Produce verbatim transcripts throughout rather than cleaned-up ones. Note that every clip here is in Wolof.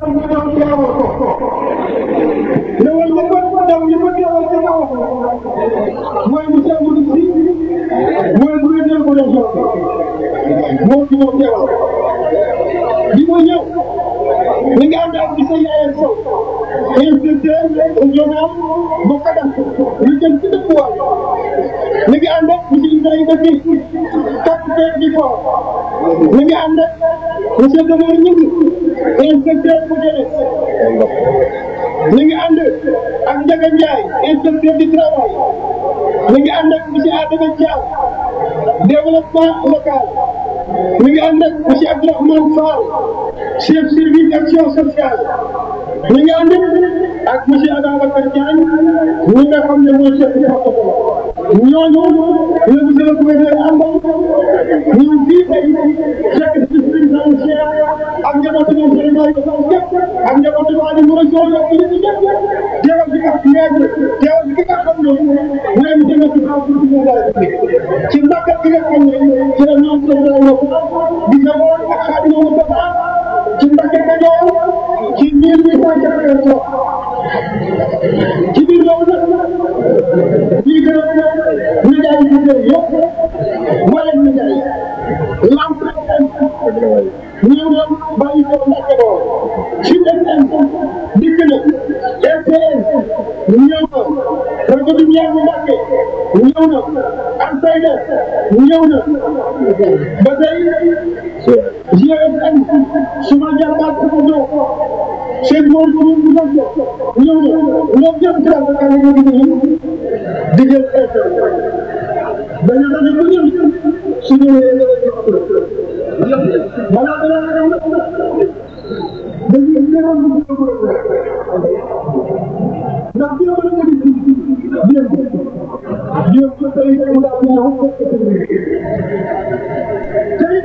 lewal nga ko ndaw ñu ko teewal ci kaw mooy monsieur Moudou Sy mooy gouverneur bu région moo ci moo teewal bi ma ñëw li nga ànd ak monsieur Yaye Sow inspecteur régional bu cadastre lu jëm ci dëkkuwaay li nga ànd ak monsieur Ibrahima Gueye capitaine du port li nga ànd ak monsieur Demore Gningue inspecteur bu D S li nga ànd ak Ndiaga Ndiaye inspecteur du travail li nga ànd ak monsieur Adama Thiam développement local li nga ànd ak monsieur Abdourahmane Fall chef service action sociale li nga ànd ak monsieur Ababacar Diagne ñi nga xam ne mooy chef de protocole ñooñu la monsieur le gouverneur àndal ñu fii tey chef de service ak njabootu ñoom vraiment yi dafa jëpp ak njabootu waa ni mu rajo ak ñu ci jëpp teewal bi ak maître teewal bi nga xam ne mooy mu jëme ci kaw pour ñu dara ci mbàkkat bi nga xam ne ci la ñoom seen dara yokk di jaboot ak xaadima mu dafa ci mbàkkat ka ñëw ci mille huit cent quatre-vingt-trois ci biir loolu nag ñuy gërëm média yi ñu yëpp wala média yi lamp ñëw na bàyyi ko ndax ko ci dem dikk na R T S ñëw na rajo bi ñaar Mbàkke ñëw na Alfayda ñëw na ba tey G F M suma jarbaat ko ñëw Cheikh Mor ko ñu ñëw ñëw na ñoom ñëpp ci la ka ñu ñu di jël dañu dañu ko ñëw suñu mana mana dañuy leeral lu ko ko ndax bi wala ko di bien bien ko tay ko la ñu wax ko tay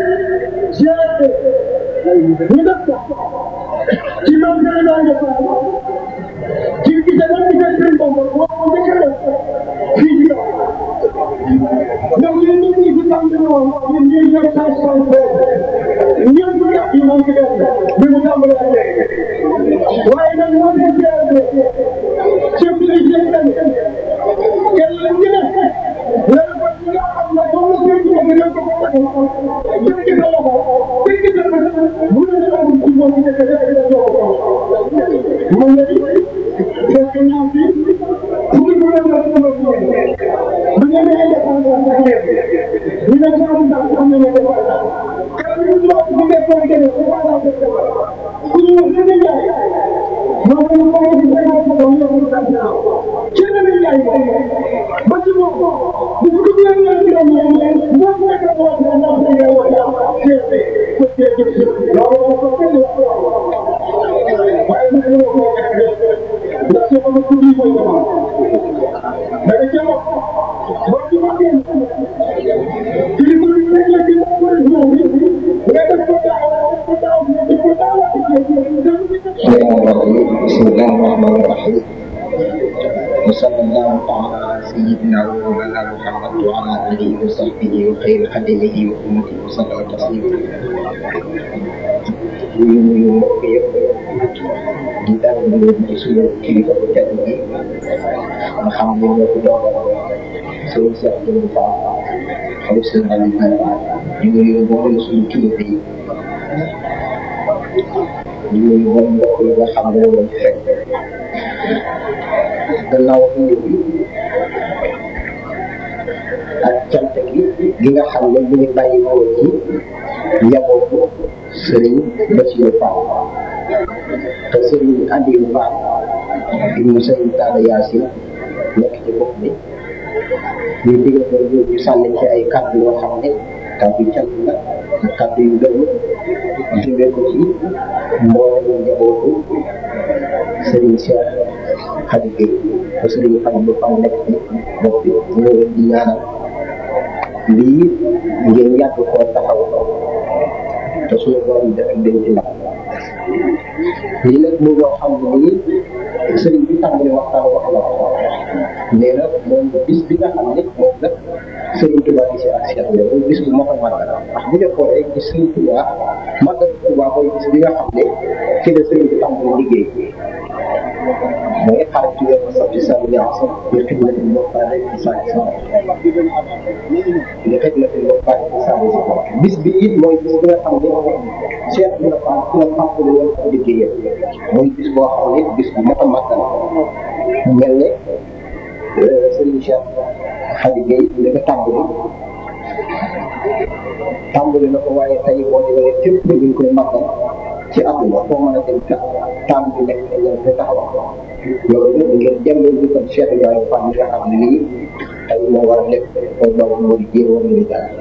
je ñu def ci ma nga la ñu ko ci ci da ñu def ci ko ko ko dekere fi ci ndax ñu ñu ci tam ñu ñu ñu ñu ta so ñun ñu yàq yi moom ci def bi mu tàmbalee waaye nag moo di jeexee chef de l'hygiène tamit kenn la ñu ne la ko ci nga xam ne moom la ñu ko gën a ko ko def ci la ko def ci la bu ñu la ko ci moom ci def def ko mo ngi def ñaan bi pour ñu la ko ko bu ñu ne def ko ñu ne ko am am na ko بسم الله الرحمن الرحيم وصلى الله تعالى على سيدنا ومولانا محمد وعلى اله وصحبه وخير خدمه وامته وسلم تسليما ñu mbokk yëpp di dal ñu ci suñu kilifa bu tedd bi nga xam ne ñoo ko doon suñu seet ñu fa xaw seen alam ñu ngi boole suñu kilifa yi ñu ngi woon mbokk yi nga xam ne moom fekk gannaaw indi bi ak cant gi gi nga xam ne mu ngi bàyyi ko ci njabootu sëriñ Bassirou Fall te sëriñ Aliou Fall di mu sëriñ Talla Yacine nekk ci bopp bi ñu digal ko ñu sànni ci ay kàddu yoo xam ne kàddu yu cant la ak kàddu yu gën jëmee ko ci mboolem njabootu sëriñ Cheikh Khady Gueye te sëriñ Khady Fall nekk ci bopp bi ñu leen di ñaanal lii ngeen yàgg koo taxaw te suñu borom def leen ci ndam lii nag mu loo xam ne nii sëriñ bi tàmbali waxtaan wax la nee na moom bis bi nga xam ne moom la Sëriñ Tuubaa gi si ak Cheikh Ibrahima bis bu mat a màggal ndax bu ñu xoolee ci Sëriñ Tuubaa màggal Tuubaa mooy bis bi nga xam ne ci la sëriñ bi tàmbali liggéey mooy xarit ci weeru sabti sa ñaasa ñu xëj na fi mbokkaale ci saa sa ñu xëj na fi mbokkaale ci saa sa bis bi it mooy bis bi nga xam ne Cheikh Ibrahima ci la tàmbali woon ak liggéeyam mooy bis boo xam ne bis bu mat a màggal mel ne Sëriñ Cheikh Khady Gueye li ko tàmbali tàmbali na ko waaye tey boo demee fépp ñu ngi koy màggal ci àdduna foo mën a dem ka taam bi nekk ñoom te taxaw loolu nag ngeen jëmlee ñu ko Cheikh Ibrahima Fall mi nga xam ne nii tey moo war a nekk mooy loolu moo di jéem wala ñu daal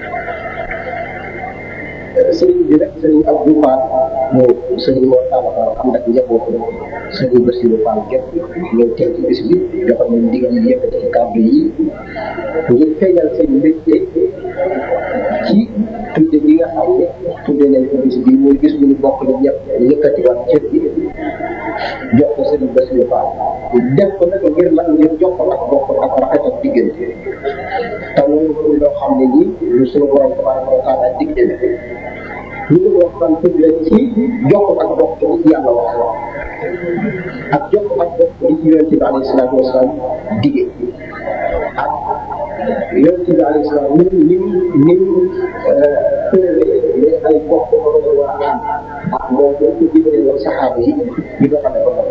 sëriñ bi rek sëriñ Abdou Fall mu sëriñ moo taala am nag njabootu sëriñ Bassirou Fall gépp ñëw teew ci bis bi joxe nañ ndigal yi yëkkati ci kàddu yi ngir feeñal seen mbégte ci tudde bi nga xam ne tudde nañ ko bis bi muy bis bu ñu bokk ñu ñëpp yëkkati waat cër bi jox ko sëriñ Bassirou Fall def ko nag ngir lan ngir jox ko ak bokk ak rafetal diggante te loolu loo xam ne nii lu suñu borom tabaraka wa taala digte na ñu ngi wax fan tudd leen ci jox ko ak bokk li ci yàlla wax ak jox ko ak bokk li ci yonente bi alayhi salaatu wasalaam dige ak yonente bi alayhi salaam ni ni ni tërale ay bokk war a ak moom boo ko jëlee woon saxaaba yi ñu doon xamee ko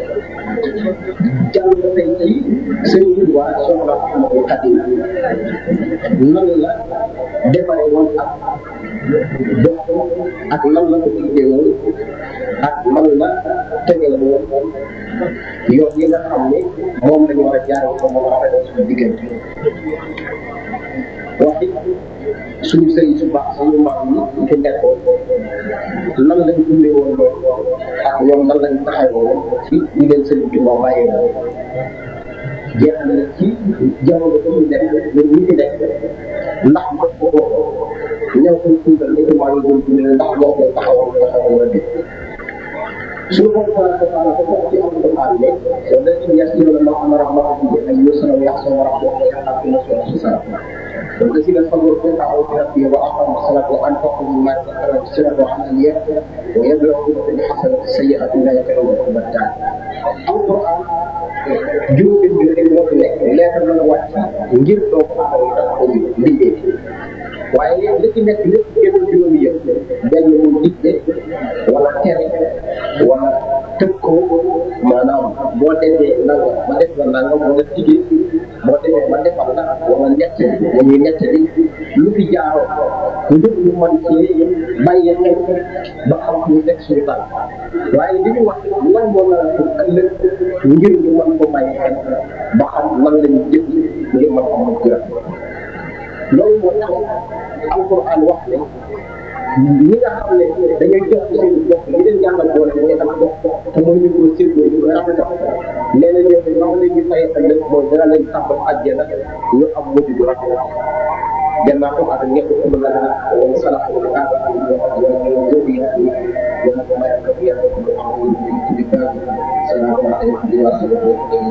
jàng na tey ci sëriñ Tuubaa soxla Ahmadul Xadim nan la defaree woon ak bokk ak lan la ko diggee woon ak man la tegale woon yoon yi nga xam ne moom lañu war a jaaree ko moom rafetal suñu diggante wax it suñu sëriñ su baax suñu maam yi fi nekkoon lan lañ dundee woon loolu ak ñoom nan lañ taxawoo woon ci ñi leen sëriñ Tuubaa bàyyee woon jeex na ci jamono ba mu nekk ñun ñi fi nekk ndax mos ko ñëw koy tuutal li maa ngi doon tuutal ndax moo koy taxawal taxawal wala déet suñu bopp daal dafa dafa bokk ci am dafa ànd ne soo dee ci yas yow la ma am rab ma am ay yu sama yàq sama rab boo koy yàq na soo si sa donc si la sabor ko taxaw ci rabbi wa aqam salat wa anfaqu mimma ta'ala sirra wa alaniya wa yablu bi hasanati sayyi'atin la yakunu batta alquran juróomi bi rek moo fi nekk leetar la wàcc ngir doomu aadama yi dafa ko liggéey waaye li ci nekk lépp génn juróomi yëpp benn mu digle wala tere wala tëb ko maanaam boo defee nangam ma def la nangam wala jigéen boo defee ma defal la wala nett la ñuy nett li lu fi jaaroo ngir ñu mën ci bàyyi xel ba xam ñu teg suñu tànk waaye li ñu wax lan moo la ëllëg ngir ñu mën ko bàyyi xel ba xam lan la ñu jëf ngir mën ko mën gërëm loolu moo tax alquran wax ne ñi nga xam ne dañuy jox seen bopp li leen yàlla boole mooy am bopp te mooy ñu ko séddoo ñu koy rafetal nee na ñoom ñoo leen ñu fay ëllëg mooy dana leen tàmbal àjjana ñu am mujj bu rafet gannaaw ko ak ñëpp ko la dana wala salaatu wa ala wa zuriyati wa ma yakka fi yàlla ko xam ci di ka sallallahu alayhi wa sallam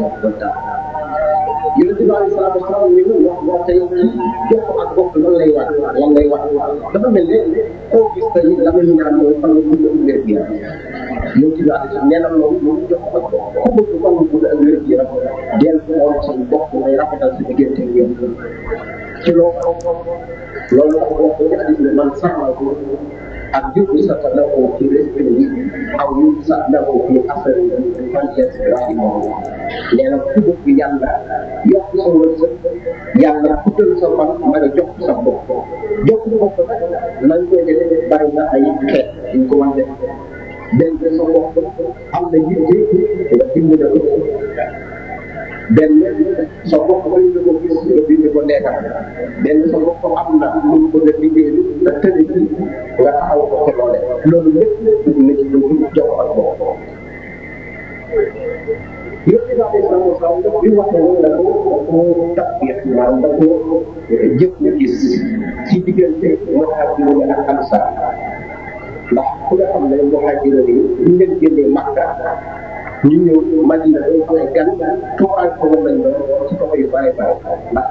yonente bi alayhi salaatu wasalaam ñu wax wax tey jox ko ak bokk lan lay wax lan lay wax dafa mel ne koo gis tey la muy ñaan mooy fan la gudd ak wér gi yaram yonente bi alayhi salaam nee na loolu moom jox ko ku bëgg fan la gudd ak wér gi yaram del xool seen bokk ngay rafetal sa diggante ak yow ci loolu loolu dafa wax ci hadis ne man saxal ko ak jublu sa ta lahu fi rizqihi aw yubsa lahu fi asari fan yasrahi moom nee na ku bëgg yàlla yokk sa wërsëg yàlla fuddal sa fan mën a jox sa bopp jox sa bopp nañ koy def bari na ay xeet ñu ko war def benn sa bopp am na yitte nga dimbale ko benn sa bopp bañ nga ko gis nga bind ko nekkal benn sa bopp am na lu mu bëgg a liggéey nga tëne ci nga taxaw ko ko loole loolu lépp dugg na ci lu jox ak bopp yëpp daal di sama saw bi waxee loolu da ko ko tax maanaam da ko jëf ñu gis ci diggante muhaajiroon ak ansaar ndax ku nga xam ne muhaajiroon yi ñu leen génnee Makka ñu ñëw Madina dañ ko ay gan tuuraay ko lañ doon ci kaw yu bare bare ndax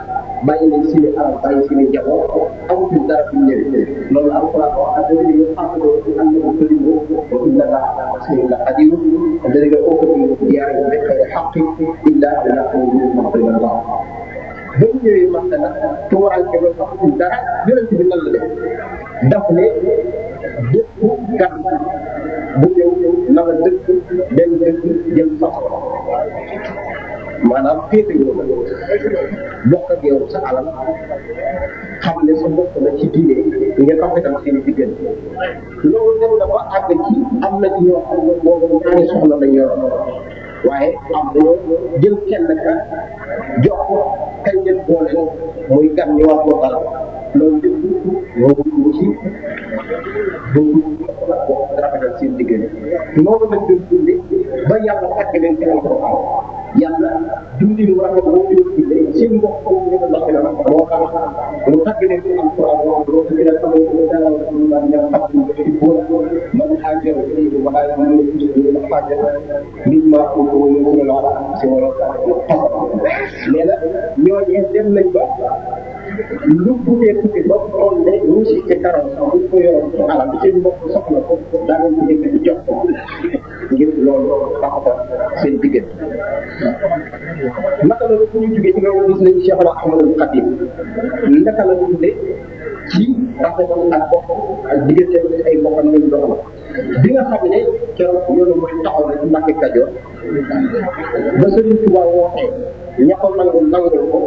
bàyyi leen seen i alal bàyyi seen i njaboot amatul dara fi mu ñëwee loolu alquran wax ak dëgg yi xamatoo ci am na ko këlimu wa inna laa ala nasrin la qadir dëgg la oo ko diyaar yi nekk ay xaqi illa ala qawmin maxriman allah ba mu ñëwee Makka nag tuuraanke ba xamatul dara yonent bi nan la def daf ne bépp gan bu ñëw na nga dëkk benn dëkk jëm soxla maanaam féete yow la bokk ak yow sa alal xam ne sa bokk na ci diine ngeen rafetal seen diggante loolu dem na ba àgg ci am na ci ñoo xam ne boobu ñaari soxla lañ yoroon waaye am dañoo jël kenn ka jox ko kañ leen boole muy gan ñu wax ko dara loolu lépp moo dugg ci boobu bokk rafetal seen diggante noonu lañ doon dunde ba yàlla tàgg leen ci alquran yàlla dundin war a boo ñu dundee seen mbokk boobu ñu ko doxee la moo tax lu tàgg leen ci alquran wax loolu ci la xamee ko dara la ñu xam ci boole man xaajal ci wala ñu ci ñu xaajal nit ma ko ko ñu la ci wala mais nag ñooñu dem nañ ba lu buggee tukki ba xool ne ñu si ci karam sax bu ko yoroon ci alal seen mbokk soxla ko daa leen ci nekk di jox ko ngir loolu taxatal seen diggante naka la fu ñu jógee ci loolu gis nañ Cheikh Ahmadou Khadim naka la ñu tudde ci rafetal ak bokk ak diggante ay bokkam ñu doxal bi nga xam ne keroog yoonu mooy taxaw na ci Mbàkke Kajoor ba Sëriñ Tuubaa wootee ña ko nangu nangul ko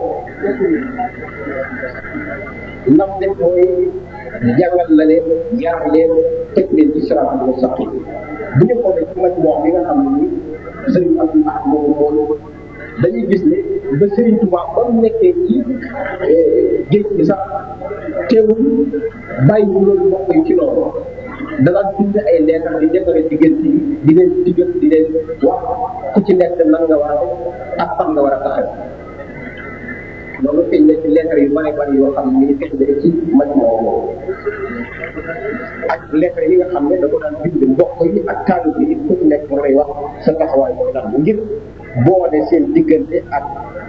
nam def mooy jàngal la leen yar leen teg leen ci siraatal mustaqiim bu ñu xoolee ci maj wax bi nga xam ne ni Sëriñ Abdou Ahad moomu moom dañuy gis ne ba Sëriñ Tuubaa ba mu nekkee ci géej gi sax teewul bàyyi loolu mbokk yi ci loolu danaa bind ay leetar di defare diggante yi di leen digal di leen wax ku ci nekk nan nga war a ak fan nga war a taxaw loolu feeñ na ci leetar yu bari bari yoo xam ne ñu ngi feeñ ci maj moomu ak leetar yi nga xam ne da ko daan bind mbokk yi ak taalu bi ku ci nekk nga koy wax sa taxawaay mooy lan ngir boole seen diggante ak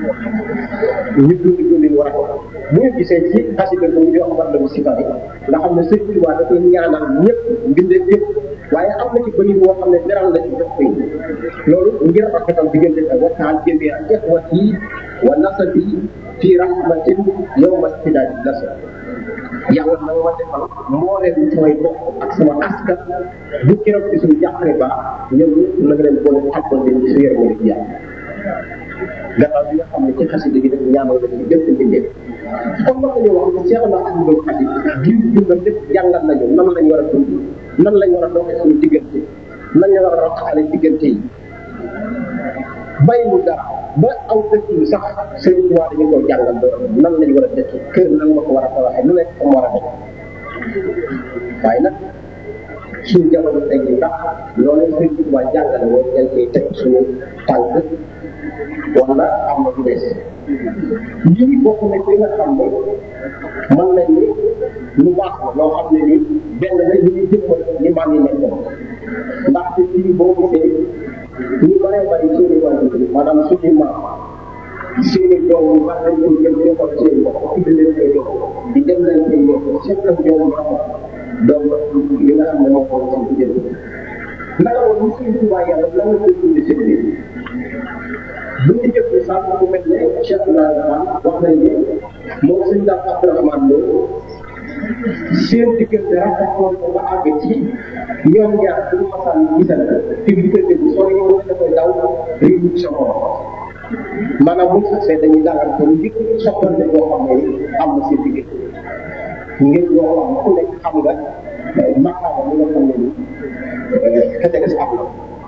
ñu dund dundin war a ko bu ñu gisee ci xasida bu ñu wax war la mu sifari nga xam ne Sëriñ Tuubaa da koy ñaanal ñëpp mbindee ñëpp waaye am na ci bëri boo xam ne leral la ci jox koy loolu ngir rafetal diggante ak waxtaan jëmee ak ixwati wa nasabi fi rahmatin yawma istidaadi nasr yàlla na ma defal mbooleem samay bokk ak sama askan bu keroog ci suñu jàppale baax ñoom ñëpp na nga leen boole xappal leen ci su yërëm ci yàlla gannaaw bi nga xam ne ci xasida gi def ñaanal la ci bépp mbindeef comme wax nañu wax ne Cheikh na Ahmadou Khadim diw dundam lépp jàngal nañu nan lañ war a dund nan lañ war a doxee suñu diggante nan lañ war a rafetale diggante yi bàyyiwul dara ba aw dëkk yi sax Sëriñ Tuubaa dañu ko jàngal ba nan lañ war a dëkk kër nan ma ko war a tabaxee nu nekk comme war a def waaye nag suñu jamono tey jii ndax loolu Sëriñ Tuubaa jàngale woon ngeen koy teg suñu tànk wala am na lu bees lii bokk na ci nga xam ne mën nañ ni lu baax la loo xam ne ni benn la ñu ngi jëmmal li maa ngi nekkoon ndaxte lii boo gisee ñu bëree bëri suñu wàllu maanaam suñu maam seeni doom yi war nañ ko jëm joxal seen bopp tudd leen koy doom di dem leen koy yokk seen ak doom doom li nga xam ne moo ko ci jël naka woon ñu Sëriñ Tuubaa yàlla lan la koy dundee seen biir bu ñu jëf sax ku mel ne Cheikh Ibrahima wax nañ ne moom suñu daal Abdourahmane Lo seen diggante rafetoon ko ba àgg ci ñoom ñaar bu ñu masaan gisal ci diggante bi soo ñu da koy daw réew mi sa borom maanaam bu ñu xasee dañuy dalal ko njëkk soppante boo xam ne am na seen diggante ngir loo xam ku nekk xam nga maqaama bi nga xam ne ni xëy na am na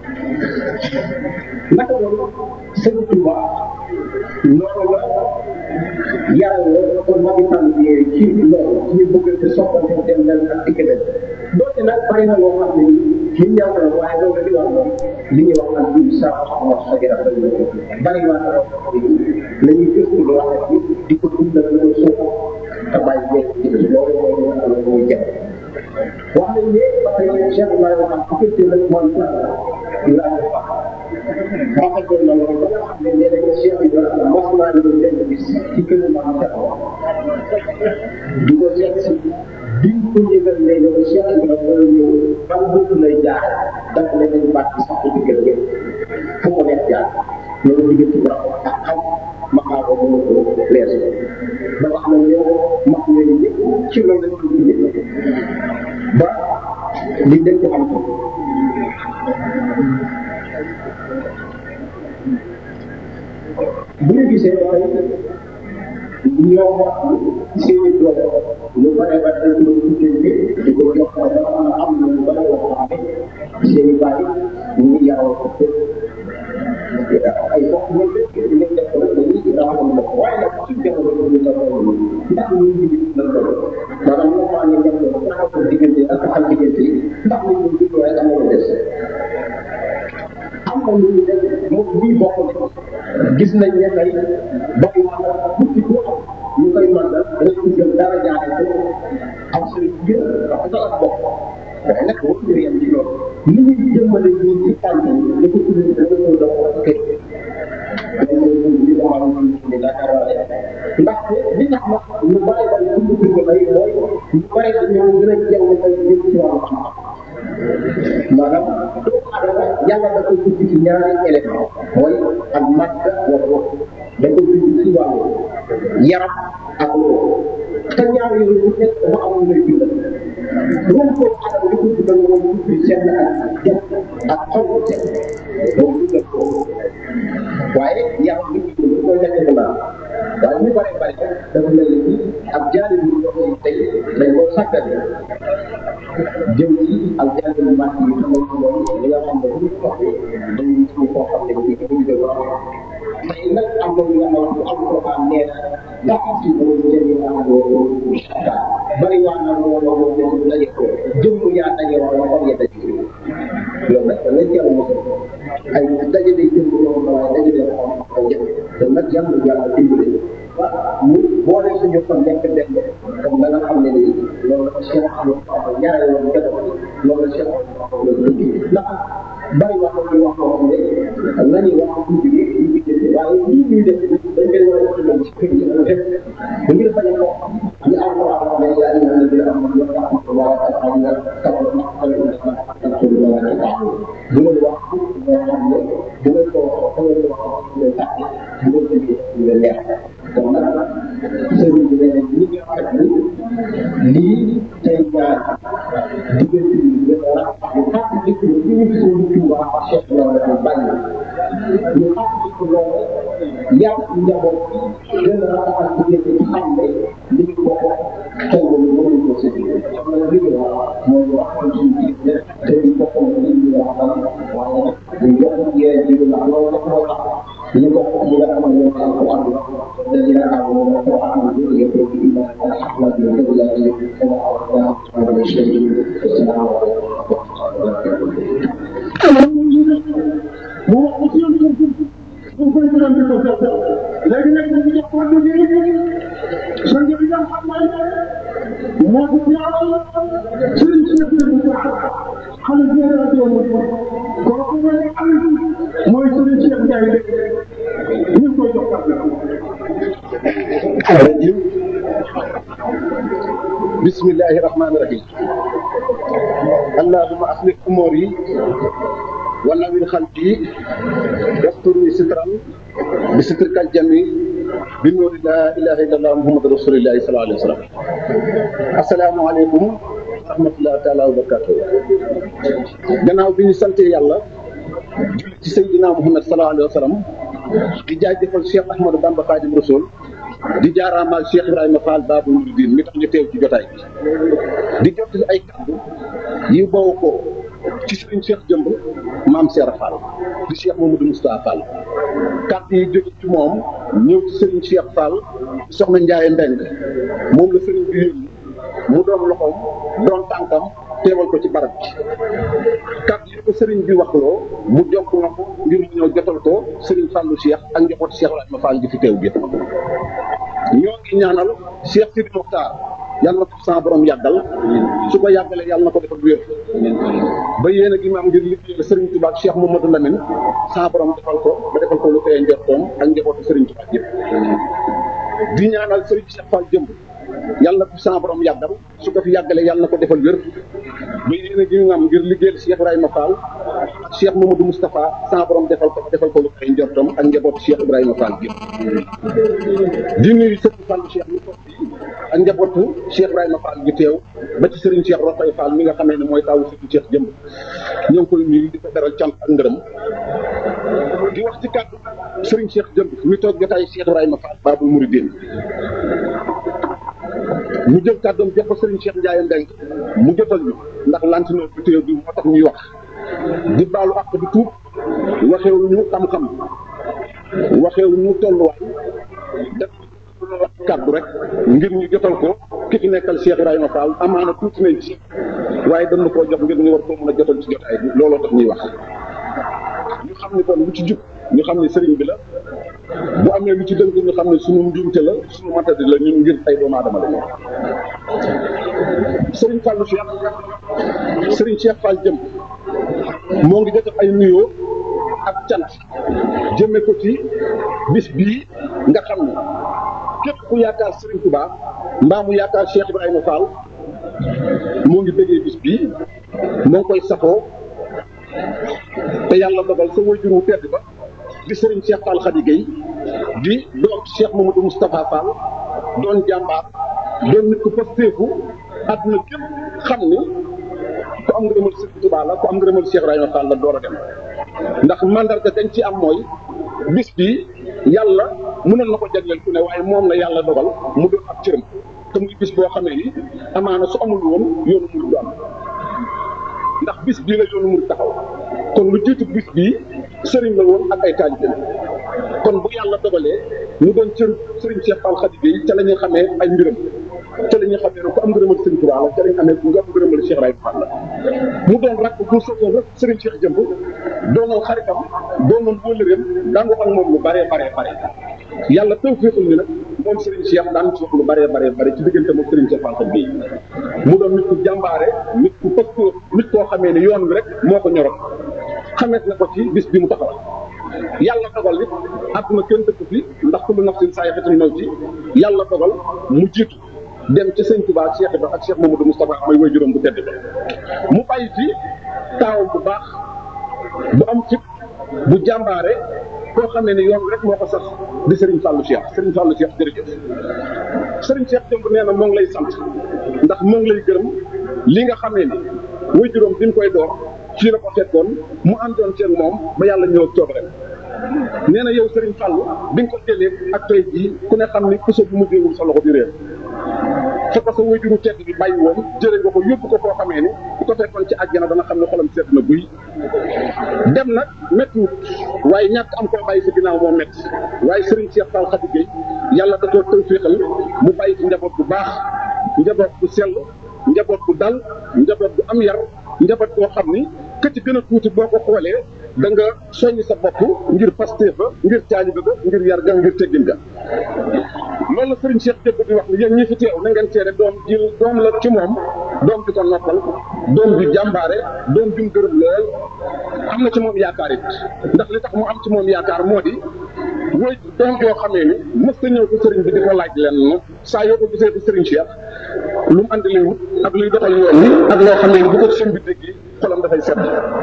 naka loolu Sëriñ Tuubaa loolu la yaral la kon ma ngi tànn ci loolu ñu bëgg te soppante dem leen ak diggante doonte nag bari na loo xam ne nii ci ñaw na waaye loolu li wax moom li ñuy wax nag du sa wax sa gërëm bari waa la ñuy gëstu lu wax di ko dundal lu suuf te bàyyi nekk ci loolu mooy li nga xam ne mooy jëm wax nañ ne parce que Cheikh Ibrahima wax bu fekkee nag mooy Ibrahima rafetoon na loolu ba nga xam ne nee nañ Cheikh Ibrahima mas naa leen benn bis ci kër maam Cheikh di ko seet si biñ ko yëgal ne yow Cheikh Ibrahima mooy ñëw ban bëgg lay jaar dafa ne nañu bàtt sax ci kër gi fu ko nekk jaar loolu diggante ba ak xam maxaa ko mën ko leer ba wax na yow max yooyu yëpp ci loolu lañ ko dundee ba li dañ ko am ko bu ñu gisee dafay ñoo wax seeni doole ñu bare ba dañ ko tuddee di ko jox dafa am na lu bare yoo xam ne seeni bàyyi ñu ngi yaroo ko ay bokk ñu ñu def ko dañuy dama ko bokk waaye nag suñ jamono ñu ko loolu ndax ñu ngi na loolu maanaam ñu ma ñu def ko taxaw ko diggante ak xam diggante ndax ñu ngi di waaye dama ko des am na lu ñu def moom ñuy bokk gis nañ ne tey bokk fukki ko ñu koy mandal rek ñu jël dara jaare ko am sëriñ bi wax ko ak bokk waaye nag wax ñu yem ci loolu li ñuy jëmmale ñu ci tànk yi ko tuddee da nga doon kër ndaxte li tax ma ñu bare bare dund ko bay mooy ñu bare dañoo gën a jàng bay jëm ci wàllu xam-xam maanaam doomu aadama yàlla da ko dugg ci ñaari élément mooy ak màgg wa ruux da ko dugg ci wàllu yaram ak ruux te ñaar yooyu bu nekk dafa am lu lay bindal ruux ko aadama li ko bindal mooy dugg seen ak jëm ak xol bu set loolu bindal ko waaye yaram li ci dugg mooy nekk bu naan waaye ñu bare bare dafa mel ni ak jaari bu ndox yi tey dañ koo sàggane jëm ci ak jaari bu màcc yi xam nga loolu li nga xam ne bu ñu waxee dañuy ci koo xam ne bii dañuy def wax tey nag am na lu nga xam ne am ko am nee na ndax ci boo jëlee naa loolu bari waa na loolu loolu daje ko jëm yaa daje wax la xam ya daje loolu nag dañ ci am mosal ay daje day jëm loolu waaye daje day xam ak jëm te nag yàlla yàlla dimbale mu boole suñu ko nekk dem comme da nga xam ne ni loolu la Cheikh Amadou ñaare woon def loolu la Cheikh Amadou ndax bari wax ko wax ko xam ne nañu wax ko ci bi ñu ci waaye lii ñuy def dañ leen war a wax ci kër yi def bu ngir bañ ko ñu am ko wax ne yaa ñu ñu dina am lu tax ko wax ak am nga taxaw na ko ñu def ak ko lu wax bu ngeen wax nga xam ne bu ngeen ko wax ko wax ne tax bu ngeen ci ñu leer kon nag sëriñ bi ne ñi nga xam ne lii tey ñaar diggante bi gën a rax ñu fàttali ko ñu ñu gisoon Touba Cheikh loolu la bàyyi ñu fàttali ko loolu yàq njaboot gën a raxal diggante ci xam ne li ñu bokk xew ñu mënuñ ko sëriñ xam nga li ñu wax mooy wax ko ci biir te ñu bokk li ñu waxal waaye ñu yokk yee ji la loolu la moo tax ñu bokk ñi nga xam ne ñoo xam ko am الذين آمنوا وآمنوا يقول إنا أحمد من الله كما أردنا من الشيء السلام عليكم léegi nag ñu jox ko ñu sang bi nga xam ne moo ko ñaanal sëriñ si ñu xale bi la doon kooku mooy am mooy sëriñ Cheikh Ndiaye ñu koy jox بسم الله الرحمن الرحيم اللهم أصلح أموري ونور خلقي واسترني سترا بسترك الجميل بنور لا إله إلا الله محمد رسول الله صلى الله عليه وسلم السلام عليكم ورحمة الله تعالى وبركاته gannaaw bi ñu sant yàlla julli ci Seydina Muhammad sallallahu alayhi wa sallam di jaajëfal Cheikh Ahmadou Bamba Khadim Rasoul di jaaraamaal Cheikh Ibrahima Fall Babou Mouridine mi tax ñu teew ci jotaay bi di jot ay kàddu yu bawoo ko ci Serigne Cheikh Jëmb maam Serap Fall di Cheikh Mamadou Moustapha Fall kàddu yi jóge ci moom ñëw ci Serigne Cheikh Fall soxna Ndiaye Mbeng moom la Serigne bi yónni mu doon loxoom doon tànkam teewal ko ci barab bi kàddu yi ko Serigne bi waxloo mu jokk na ko ngir mu ñëw jotal ko Serigne Fallou Cheikh ak njaboot Cheikh Ibrahima Fall gi fi teew bi ñoo ngi ñaanal Cheikh Sidi Mokhtar yàlla na ko sa borom yàggal su ko yàggalee yàlla na ko defal wér ba yéen a gi maam ngir liggéeyal Serigne Touba ak Cheikh Mamadou Lamine sa borom defal ko ba defal ko lu koy njortoom ak njabootu Serigne Touba yëpp di ñaanal Serigne Cheikh Fall jëmb yàlla na ko sama borom yàggal su ko fi yàggalee yàlla na ko defal wér ba yéene gi nga am ngir liggéeyal Cheikh Ibrahima Fall ak Cheikh Mamadou Moustapha sama borom defal ko defal ko lu ay njortam ak njabootu Cheikh Ibrahima Fall gi di nuyu Serigne Fall Cheikh mi toog bi ak njabootu Cheikh Ibrahima Fall gi teew ba ci Serigne Cheikh Rafay Fall mi nga xamee ne mooy taawu Serigne Cheikh jëmb ñoo ngi koy nuyu di ko beral cant ak ngërëm di wax ci kàddu Serigne Cheikh jëmb mi toog jotaay Cheikh Ibrahima Fall Babul Mouridine mu jël kàddoom jox ko Serigne Cheikh Ndiaye Mbeng mu jotal ñu ndax lantinoor bi téew bi moo tax ñuy wax di baalu àq di tuub waxewu ñu xam-xam waxewu ñu tolluwaay def kàddu rek ngir ñu jotal ko ki fi nekkal Cheikh Ibrahima Fall amaana tuuti nañ ci waaye dañu koo jox ngir ñu war koo mën a jotal ci jotaay bi looloo tax ñuy wax ñu xam ni kon lu ci jub ñu xam ne sëriñ bi la bu amee lu ci dëng ñu xam ne sunu njuumte la sunu matadi la ñun ngir ay doomu aadama la ñu sëriñ Fallou Cheikh sëriñ Cheikh Fall jëm moo ngi jot ay nuyoo ak cant jëmme ko ci bis bii nga xam ne képp ku yaakaar sëriñ Touba mbaa mu yaakaar Cheikh Ibrahima Fall moo ngi bëggee bis bii moo ngi koy safoo te yàlla dogal sa waajur wu tedd ba di Serigne Cheikh Fall Khady Gueye di doom Cheikh Mamadou Moustapha Fall doon jàmbaar doon nit ku pasteefu àdduna képp xam ni ku am ngërëmal Serigne Touba la ku am ngërëmal Cheikh Ibrahima Fall la door a dem ndax mandarga dañ ci am mooy bis bi yàlla mënoon na ko jagleel ku ne waaye moom la yàlla dogal mu doon ab cëram te muy bis boo xamee ni amaana su amul woon yoonu mu du am ndax bis bii la yoonu mu taxaw kon lu jiitu bis bii sëriñ la woon ak ay taalibe kon bu yàlla dogalee ñu doon cër sëriñ Cheikh Fall Khady Gueye ca la ñuy xamee ay mbiram ca la ñuy xamee ne ku am ngërëmal sëriñ Touba la ca la ñu amee ku am ngërëmal Cheikh Ibrahima Fall la mu doon rakk bu soxla rek sëriñ Cheikh jëmb doonoon xaritam doonoon wëllëreem daan wax ak moom lu bëree baree bare yàlla taw féexul ni nag moom sëriñ Cheikh daan ci wax lu bëree baree bare ci diggante moom sëriñ Cheikh Fall Khady Gueye mu doon nit ku jàmbaare nit ku pëkk nit koo xamee ne yoon wi rek moo ko ñoroon xameet na ko ci bis bi mu taxawal yàlla dogal it àdduna kenn dëkk fi ndax kullu nafsin zaa'iqatul mawti yàlla dogal mu jiitu dem ci sëñ Touba Cheikh Ibrahima ak Cheikh Mamadou Moustapha mooy waajuram bu tedd ba mu bàyyi fi taawam bu baax bu am fit bu jàmbaare koo xamee ne yoon rek moo ko sax di Serigne Fallou Cheikh Serigne Fallou Cheikh jërëjëf Serigne Cheikh jëmb nee na moo ngi lay sant ndax moo ngi lay gërëm li nga xamee ni waajuram bi mu koy door fii la ko fekkoon mu àndoon seen moom ba yàlla ñëw ak coobareem nee na yow Serigne Fallou bi nga ko jëlee ak tey jii ku ne xam ni puso bu mujjeewul sa loxo di réer fa ko sa waajuru tedd bi bàyyi woon jëlee nga ko yóbbu ko foo xamee ni bu ko fekkoon ci àjjana dana xam ne xolam sedd na buy dem nag méttiwut waaye ñàkk am koo bàyyi sa ginnaaw moo métti waaye Serigne Cheikh Fall Khady Gueye yàlla da koo taw féexal mu bàyyi ci njaboot bu baax njaboot bu sell njaboot bu dal njaboot bu am yar njaboot boo xam ni ka ci gën a tuuti boo ko xoolee da nga soññ sa bopp ngir Pastef ba ngir taalibe ba ngir yar ga ngir teggin ga loolu la Serigne Cheikh jëbb di wax ni yéen ñi fi teew na ngeen seede doom ji doom la ci moom doom bi ko noppal doom bi jàmbaare doom bi mu gërëm lool am na ci moom yaakaar it ndax li tax mu am ci moom yaakaar moo di mooy doom yoo xamee ni mës ta ñëw ko Serigne bi di ko laaj leen saa yoo ko gisee ko Serigne Cheikh lu mu andi lay wut ak luy doxal yoon ni ak loo xamee ni bu ko sëñ bi dégg xolam dafay set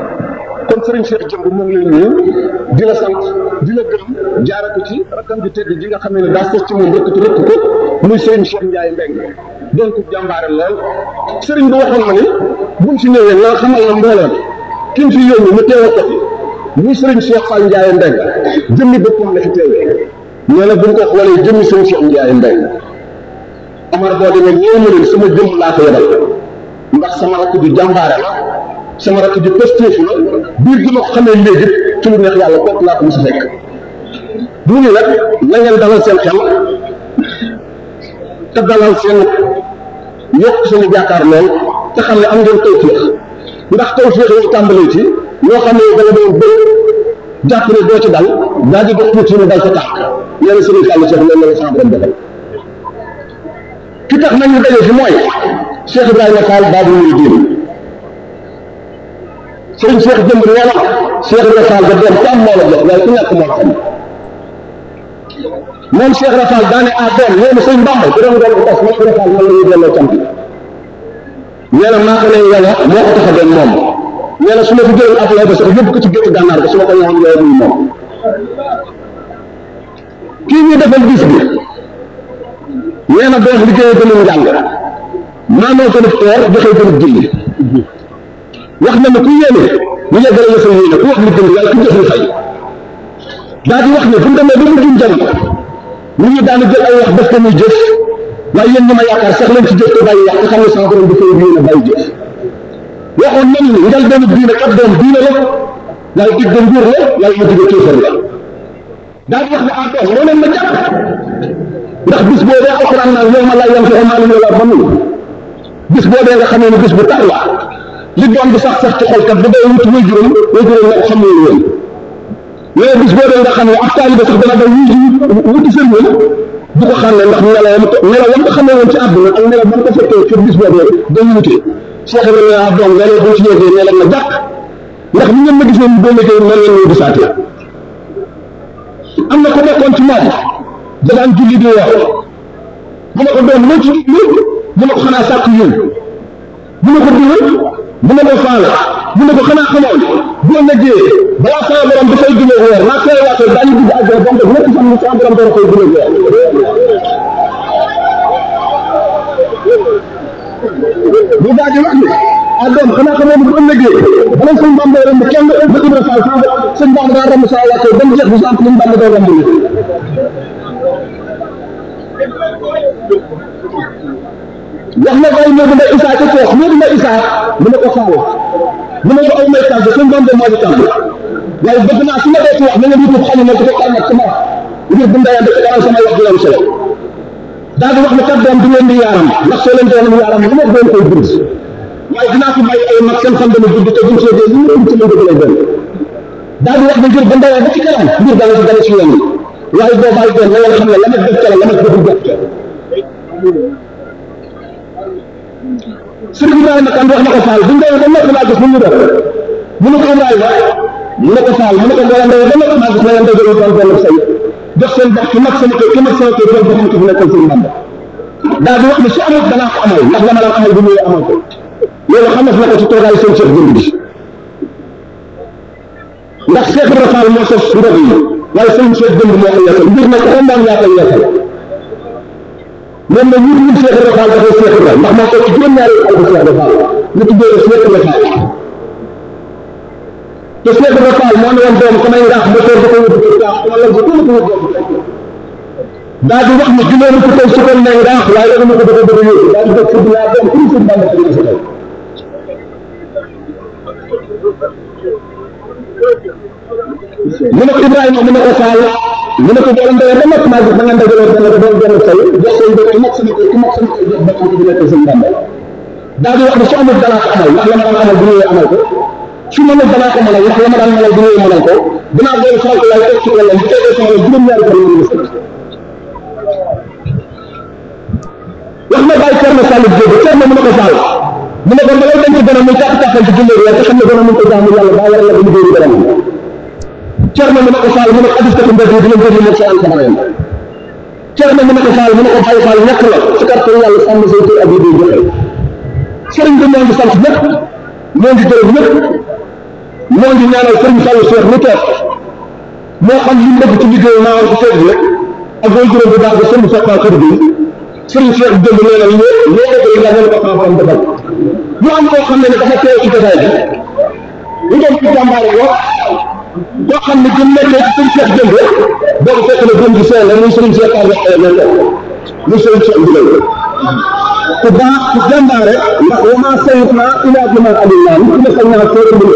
kon Serigne Cheikh jëmb moo ngi lay nuyu di la sant di la gërëm jaara ko ci rakkam ji tedd ji nga xam ne daa sos ci moom rëkkatu rëkk ko muy Serigne Cheikh Ndiaye Mbeng doon ko jàmbaare lool Serigne bi waxoon ma ni buñ si ñëwee nga xamal la mbooloo ki mu fi yónni mu teewal ko fi muy Serigne Cheikh Fall Ndiaye Mbeng jëmmi boppam la fi teewee nee na buñ ko xoolee jëmmi Serigne Cheikh Ndiaye Mbeng Amar boo demee ñëw ma leen sama jëmm laa ko yebal ndax sama rakk ju jàmbaare la sama rakk ju pëstéefu la biir gi ma ko xamee léegi ci lu neex yàlla kooku laa ko mos a fekk bu ñu nag na ngeen dalal seen xel te dalal seen yokk seen jaakaar lool te xam ne am ngeen tawféex ndax tawféex yi tàmbalee ci loo xam ne danga doon bëgg jàpp ne doo ci dal daa ji dox tuuti mu dal sa tànk nee na Serigne Fallou Cheikh loolu la sama borom defal ki tax nañu daje fi mooy Cheikh Ibrahima Fall Babul Mouridine Serigne Cheikh jëmb nee na Cheikh Ibrahima Fall ba doon ku am moo la jox waaye ku ñàkk moo la xam moom Cheikh Rafal daane ah doom nee na sëñ Bamba bu doon doon ko tas Cheikh Rafal man la ñuy delloo cant nee na maa ko ne yàlla moo ko tax a doon moom nee na su ma fi jëloon ab lay ba sax yóbbu ko ci gétt gànnaar ko su ma ko ñëwoon yow muy moom kii ñuy defal bis bi nee na doon liggéey gënul njàng maanoo ko def toor joxe gënul julli wax na ne ku yéene ñu yeggale yëfal yéene ku wax li gën yàlla ku jëf li fay daa di wax ne bu ñu demee ba mu jum jamono nit ñi daanu jël ay wax def ko muy jëf waaye yéen ñi ma yaakaar sax leen ci jëf te bàyyi wax te xam ne sama borom dafay yéene bàyyi jëf waxoon nañ ni njal doonu diine kat doom diine la waaye dig de nguur la waaye ma digge kéefar la daa di wax ne ah doom moo leen ma jàpp ndax bis boobee alxuraan naan yow ma laa yam fexo maalum wala banuun bis boobee nga xamee ne bis bu tar la li doom bi sax sax ci xol kat bu dee wut way juróom way juróom la ko xam ne woon mais bis boobee nga xam ne ak taalibe sax dana daw wuti wuti sëriñ du ko xam ne ndax nelawam nelaw wam ko xamee woon ci àdduna ak nelaw ba ko fekkee ci bis boobee day wute Cheikh Ibrahima doom nga ne bu ci yéegee ne la nga jàpp ndax ni ngeen ma gisee ni boo liggéey noonu ngeen ñëw gisaatee am na ko nekkoon ci moom da daan julli di wax mu ne ko doom loo ci lii mu ne ko xanaa sàkk yéen mu ne ko diwee mu ne ko faale mu ne ko xanaa xamoon boo liggéey balaa sama borom dafay gën a weer naa koy waatee daañu dugg àjjana ba mu def ñetti fan ñu sama borom dara koy gën a weer bu daa di wax ne ah doom xanaa xamoon bu ëllëgee bala sëñ Bamba romb kenn ba Ibra Fall sëñ Bamba daa romb saa waatee ba mu jeex bu sant liñ Bamba doo romb ni wax na ko ay Modou Mbaye Issa ca Koox Modou Mbaye Issa mu ne ko faaw mu ne ko aw may tàgg sëñ Bamba moo di tàgg waaye bëgg naa su ma dee ci wax na nga yitub xam ne ko fekk nag sama ngir bu ndayaan da ko sama wax di leen solo daal di wax ne kat doom du leen di yaaram ndax soo leen doonam yaaram lu ma doon koy bind waaye dinaa ko bàyyi ay mag seen xam dana gudd te buñ seetee lu ñu ci mën lay doon daal di wax ne ngir bu ndayaan ba ci kanam ngir dana ci dana ci yoon waaye boo bàyyi doon na nga xam ne la ma def ca la la ma def jot sëriñ Ibrahima kan wax na ko Fall bu ñu demee ba nekk laa gis ni ñu def mu ne ko Ibrahima mu ne ko Fall mu ne ko Ndeye Ndeye ba nekk maa gis na leen dajale doon benn say jox seen bopp ki mag sama kër ki mag sama kër doon boppam ci fi nekkal seen Bamba daal di wax ne su amul danaa ko amal ndax dama daan amal bu ñëwee amal ko loolu xam na ko ci toogaayu seen Cheikh jënd bi ndax Cheikh Ibra Fall moo sos ndog yi waaye seen Cheikh jënd moo ko yeesal mbir nag xam daan yaa koy yeesal moom nag ñun ñun Cheikh Ibra Fall dafay Cheikh Ibra ndax moo ko ci juróom-ñaari xale bu Cheikh Ibra Fall ñu tuddee ko Cheikh Ibra Fall te Cheikh Ibra Fall moo ne woon doom samay ngaax ba toog da ko wut ci ngaax wala bu ko wut daal di wax ne juróomi ko tey su ko ne ngaax waaye dama ko dafa bëgg yóbbu daal di def fuddi laa doom pour seen bànn ko sa tey mu ne ko Ibrahima mu ne ko Fall mu ne ko boole ndey ba nekk maa gis da nga ndajaloo benn doon benn say jox seen bopp ki mag sama kër ki mag sama kër jox boppam di nekk seen Bamba daal di wax ne su amul danaa ko amal ndax la ma daan amal bu ñëwee amal ko su ma mën danaa ko mënal ndax la ma daan mënal bu ñëwee mënal ko dinaa doon faral laay teg ci wàllam bu tegee sama juróom-ñaari fan yi wax na bàyyi Thierno Sall Diop Thierno mu ne ko Sall mu ne ko da ngay dem ci gën a muy tàpp tàppal ci jullee weer te xam ne gën a mën ko jaamu yàlla daa war a la ko liggéeyu gën a mën Thierno mu ne ko Fall mu ne ko addis kati mbedd yi di leen jël moom seen sama yam Thierno mu ne ko Fall mu ne ko Baye Fall ñàkk la su kàttan yàlla sàmm say tur ak yi day joxe sëriñ bi moo ngi sant ñëpp moo ngi gërëm ñëpp moo ngi ñaanal sëriñ Fallou Cheikh mu toog moo xam li mu bëgg ci liggéey maa ko seet rek ak booy juróom bu baax ba sëriñ Cheikh Fall kër bi sëriñ Cheikh jënd nee na loo loo dëgg la nga ko xam-xam defal ñu am koo xam ne dafa teew ci jotaay bi ñu doon ci jàmbaare wax boo xam ne gën nekkee ci sëriñ Cheikh jënd boobu fekk na gën gi seen la muy sëriñ Cheikh Fall waxee na ko muy sëriñ Cheikh Ndigal ku baax ku jàmbaare ndax wa maa sayidnaa ilaa bimaa alimnaa nit ki ne sañ naa soo rëmbal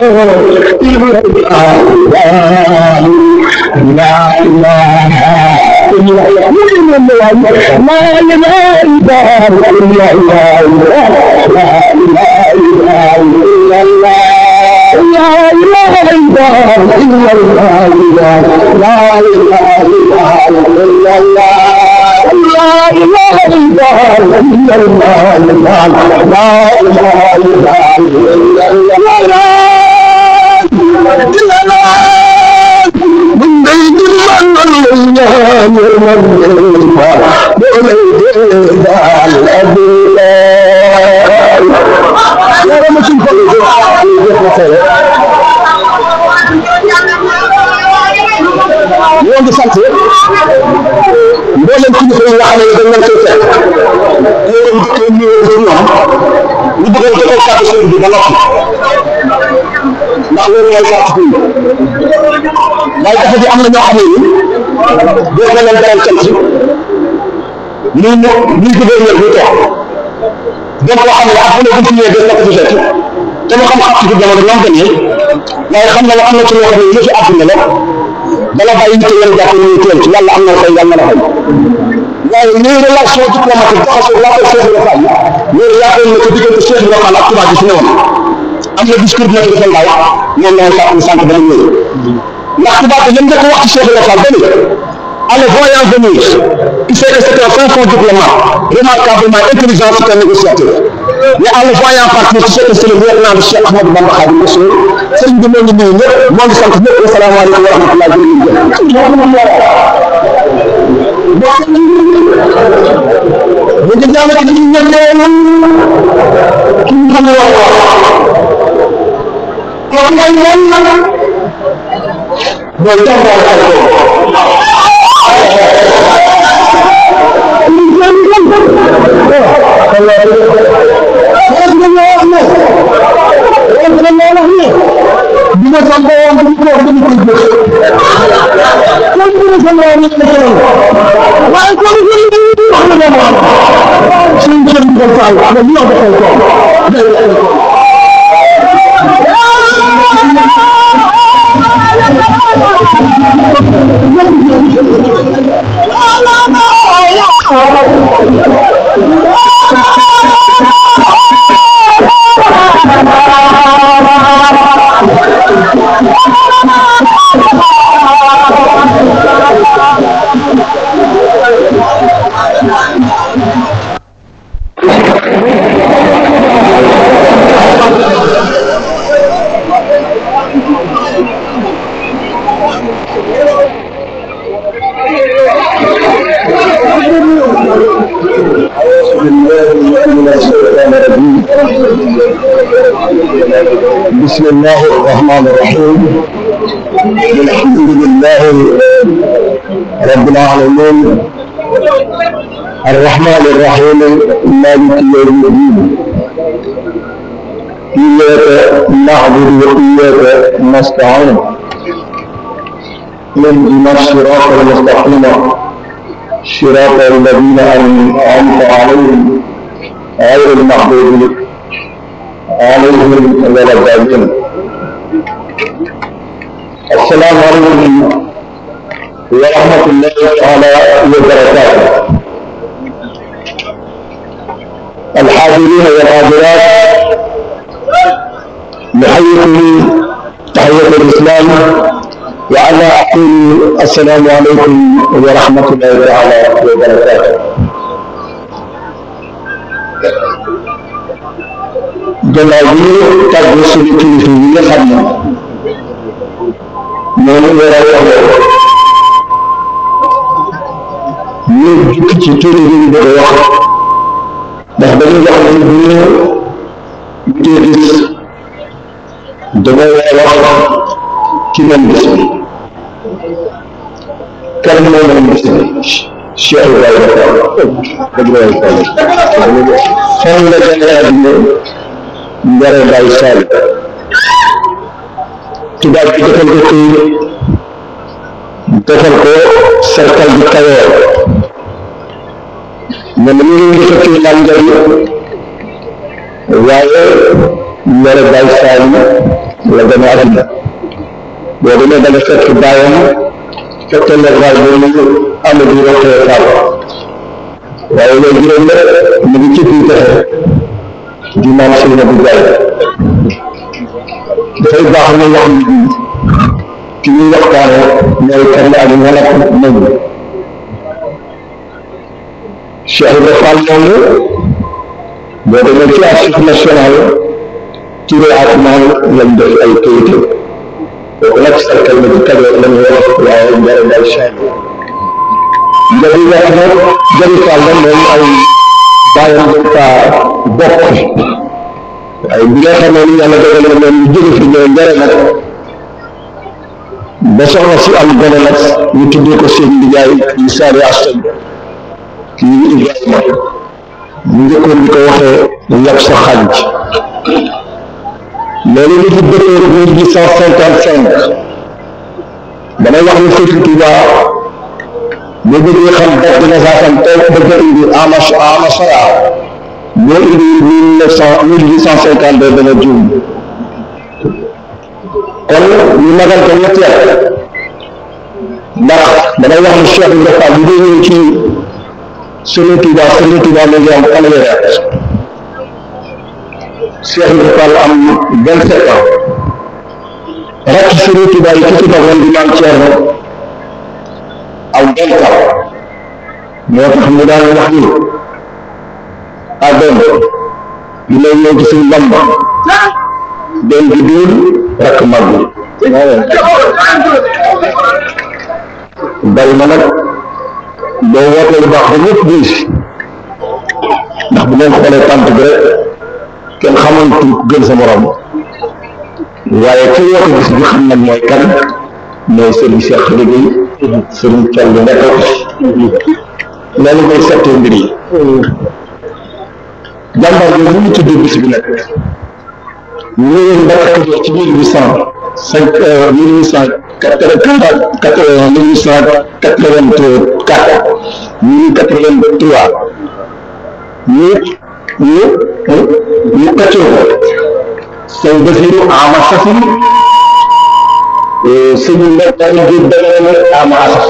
ñoo ngi sant mboolem kilifa yi nga xam ne dañ leen koy fekk ñoo ngi nuyoo ci ñoom ñu bëgg a joxe kàddu sëriñ bi ba noppi ndax loolu mooy kàddu bi waaye dafa di am na ñoo xam ne ni doo ko leen beral cant ñu ñu ñu gouverneur bi toog donc loo xam ne ak bu ne bu ci ñëwee des na ko fi fekk te mu xam xam ci jamono ñoom demee waaye xam na ne am na ci loo xam ne yëfi àdduna la bala bàyyi te yéen jàpp ñu teel ci yàlla am na koy yàlla na fay waaye les relations diplomatiques jaxasoo laa koy Cheikh Ibrahima Fall loolu yaakaar na ko diggante Cheikh Ibrahima Fall ak tubaab bi fi newoon am na discours bi na ko defal daaw moom la sàkk sànq dana ñëw ndax tubaab bi lam njëkk wax ci Cheikh Ibrahima Fall ba en le voyant venir il sait que c'est un fin fond diplomate remarquablement intelligent, c'est un négociateur mais en le voyant partir tu sais que c'est le lieutenant de Cheikh Ahmadou Bamba Khadimou Rassoul sëñ bi moo ngi nuyu ñëpp moo ngi sant ñëpp asalaamaaleykum wa rahmatulah bu ngi ñaanal ci ñu ñëpp ki ñu xam ne wax ko ngay ñaan mooy jàmbaar ak ko بسم الله الرحمن الرحيم الحمد لله رب العالمين الرحمن الرحيم مالك يوم الدين إياك نعبد وإياك نستعين اهدنا الصراط المستقيم صراط الذين أنعمت عليهم غير المغضوب عليهم ولا الضالين السلام عليكم ورحمة الله تعالى وبركاته الحاضرين والحاضرات نحييكم تحية الإسلام وأنا أقول السلام عليكم ورحمة الله تعالى وبركاته gannaaw bi ñu tàggu suñu kilifa yi nga xam ne ñoo war a wax ñu jukki ci tuuri bi ñu bëgg a wax ndax dañuy wax ne bu ñu wutee gis damay wax ci même bis bi kan moo moom bis bi Cheikh Ibrahima Fall dëgg la fan la gane àddina Njare Baye Sall tubaab bi defal ko ci defal ko cercle bi Kayoor mais ñu ngi fekkee naan njari waaye Njare Baye Sall la gën a àddina boo demee da nga fekk bàyyam fekk na baay boobu Amadou Rokhaya Fall waaye loolu juróom la mu ngi ci biir pexe di maam Seynabou Ndiaye dafay baax na wax ni ki ñuy waxtaane mooy kan la ak wala moom Cheikh Ibrahima Fall moomu boo demee ci archive national Touré Atman lañ def ay kayit kooku nag sarkal na ci Kajoor lañ wax waaye njëriñ daal Cheikh njëriñ wax na njëriñ Fall la moom ay bàyyam dañ faa bokk waaye bi nga xamee ni yàlla dogal na moom ñu jóge fi ñëw njëriñ nag ba soxna si am gone nag ñu tuddee ko seen ndigaay yi saari astan kii Ibrahima ñu njëkkoon di ko waxee yàpp sa xànc loolu li ci dëppee mille huit cent cinquante cinq damay wax ni Sëriñ Tuubaa boo bëggee xam date de naissance am tey bëgg a indi ama ama sara boo indi mille neuf cent mille huit cent cinquante deux dana juum kon ñu magal ko ñetti at ndax damay wax ni Cheikh Ibrahima Fall bi day ñëw ci Sëriñ Tuubaa Sëriñ Tuubaa mu ngi am fanweeri at Cheikh Ibrahima Fall am vingt-sept ans rakk Sëriñ Tuubaa yi ki ci dogoon di maam Thierno am vingt ans moo tax mu daan wax ni adoom li may ñëw ci suñu Bamba doom bi dóor rakk màgg bari na nag boo wootee lu baax ba ñëpp gis ndax bu ngeen xoolee tànt bi rek kenn xamoon tu gën sa morom waaye ki woote bis bi xam nag mooy kan mooy Serigne Cheikh Liggéey Serigne Thiel bi nekk loolu mooy settee mbir yi jàmbar bi mu ngi tuddee bis bi nag ñëwee Mbacke ci mille huit cent cinq mille huit cent quatre mille huit cent quatre-vingt-quatre mille quatre-vingt-trois ñu ñu ñu këccoo sëñ Basiru ama safin sëñ Mbacke daal di dana ama asaf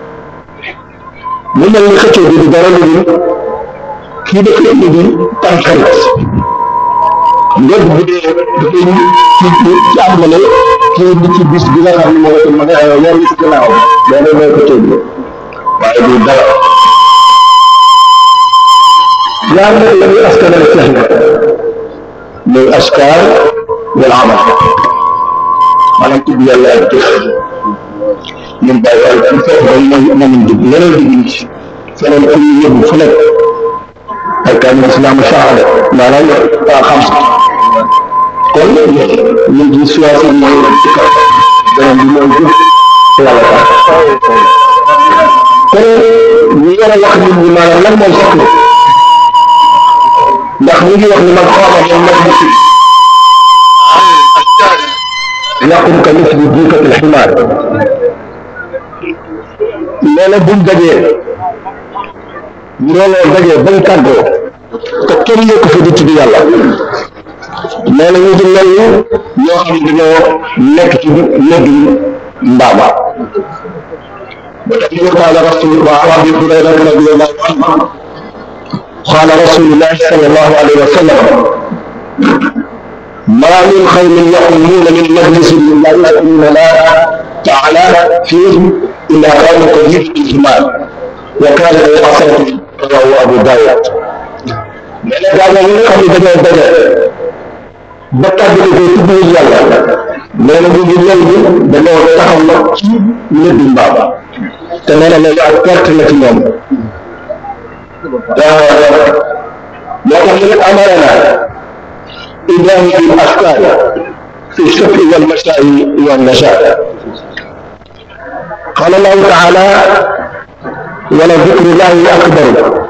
mu mel ni xëccoo bi du dara lu dul kii dafa indi di tànqarit ngir bu dee dafay ci ci am na ne kii di ci bis bi nga xam ne moo ma nga yor ci gannaaw loolu mooy xëccoo bi waaye du dara yaa ngi la ñuy askanale Cheikh Ibrahima muy askar wala amal maanaam tudd yàlla ak jëf ñun bàyyi waaye ci fekk ba mooy moom dugg leneen dugg ci feneen ku ñu yóbbu fu nekk ay kaamil islam shahada maanaam xam kon ñu ngi choisir mooy ci kaw beneen bi mooy jëf yàlla tax kon ñu war a wax nit ñi maanaam lan mooy sakk ndax ñu ngi wax ni man xaama moom nag bi si yàqum ka mis bi jiikatil ximaar loola buñ dajee looloo dajee bañ tàggoo te kenn yëkk fa di tudd yàlla loolu ñu di mel ni ñoo xam dañoo nekk ci néeg mbaama ba tax ñu qaala rasulullah abi hurayra radiyallahu anhu qaala rasulullahi sallallahu alayhi wa sallam ما من قوم يقومون من مجلس لا يذكرون الله تعالى فيه إلا كانوا كثير الإجمال وكان يقصد رواه أبو داود من قال من قبل بدأ بدأ بطل بلغة تبوي يلا من قبل يلا بدأ تحول من الدماغ تماما لا يعتقد لك اليوم لكن أمرنا إبراهيم بالأفكار في الشكر والمساء والنشاء قال الله تعالى ولذكر الله أكبر